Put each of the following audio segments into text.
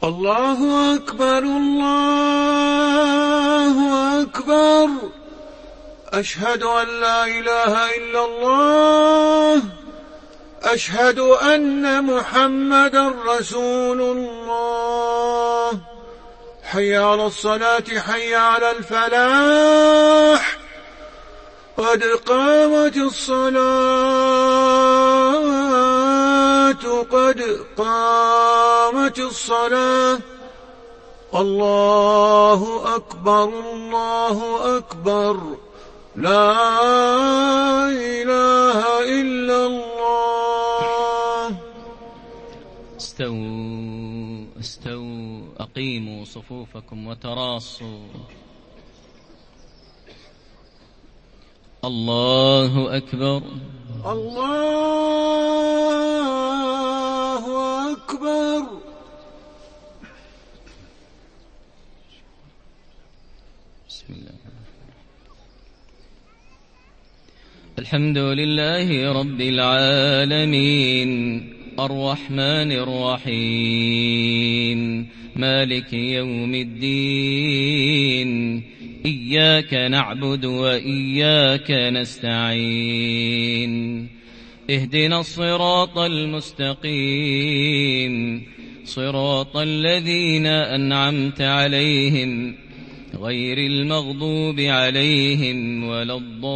الله أكبر الله أكبر. أشهد أن لا إله إلا الله. أشهد أن محمدا رسول الله. حي على الصلاة حي على الفلاح. قد قامت الصلاة قد قامت الصلاة. الله أكبر الله أكبر. لا إله إلا الله. استووا أقيموا صفوفكم وتراصوا. الله أكبر الله أكبر. بسم الله. الحمد لله رب العالمين الرحمن الرحيم مالك يوم الدين. إياك نعبد وإياك نستعين. اهدنا الصراط المستقيم صراط الذين أنعمت عليهم غير المغضوب عليهم ولا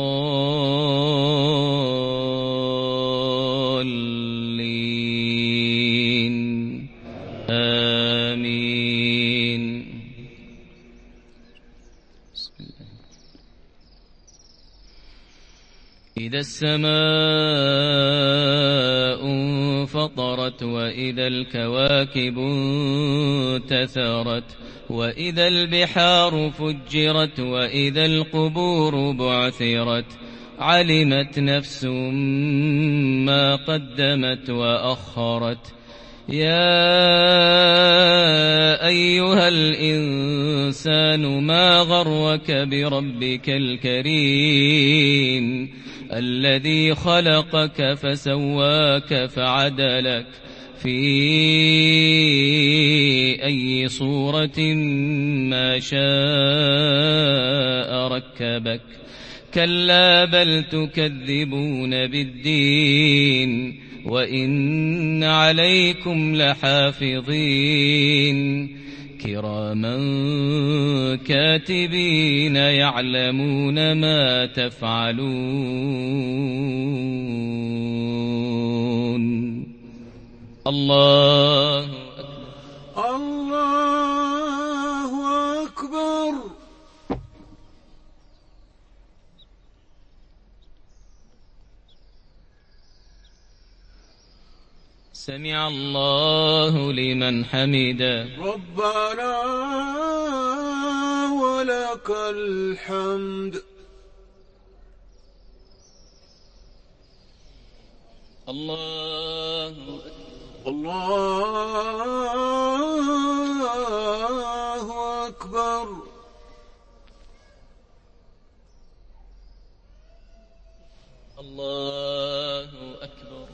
الضالين. آمين. إذا السماء انفطرت وإذا الكواكب انتثرت وإذا البحار فجرت وإذا القبور بعثرت علمت نفس ما قدمت وأخرت. يا أيها الإنسان ما غرك بربك الكريم الذي خلقك فسواك فعدلك في أي صورة ما شاء ركبك. كلا بل تكذبون بالدين وإن عليكم لحافظين كراما كاتبين يعلمون ما تفعلون. الله أكبر الله أكبر. سمع الله لمن حمده. ربنا ولك الحمد. الله الله أكبر. الله أكبر.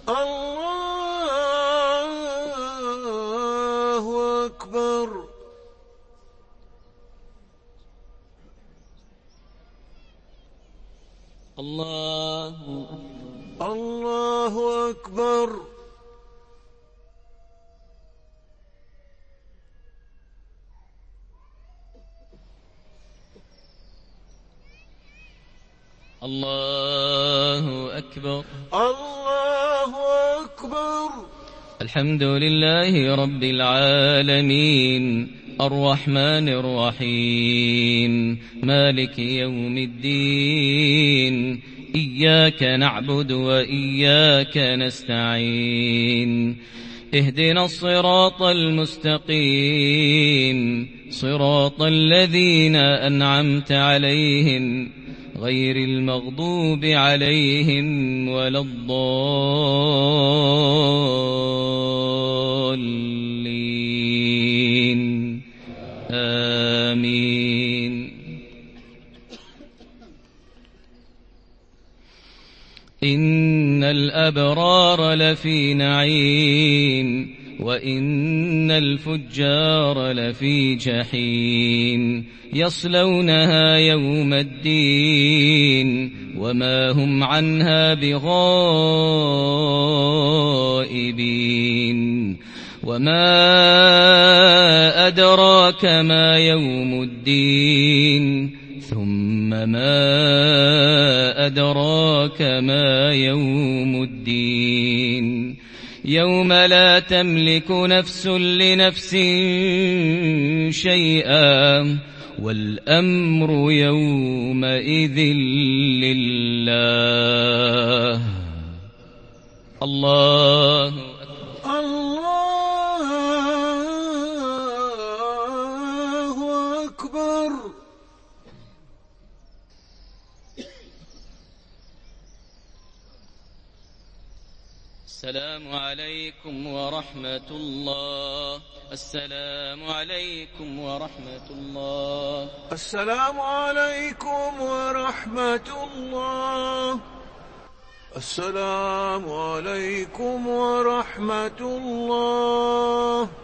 الله أكبر. الله الله أكبر. الله أكبر. الله أكبر. الحمد لله رب العالمين الرحمن الرحيم مالك يوم الدين. إياك نعبد وإياك نستعين. اهدنا الصراط المستقيم صراط الذين أنعمت عليهم غير المغضوب عليهم ولا الضالين. آمين. إن الأبرار لفي نعيم وإن الفجار لفي جحيم يصلونها يوم الدين وما هم عنها بغائبين وما أدراك ما يوم الدين ثم ما أدراك ما يوم الدين يوم لا تملك نفس لنفس شيئا والأمر يومئذ لله. الله أكبر. السلام عليكم ورحمة الله. السلام عليكم ورحمة الله. السلام عليكم ورحمة الله. السلام عليكم ورحمة الله.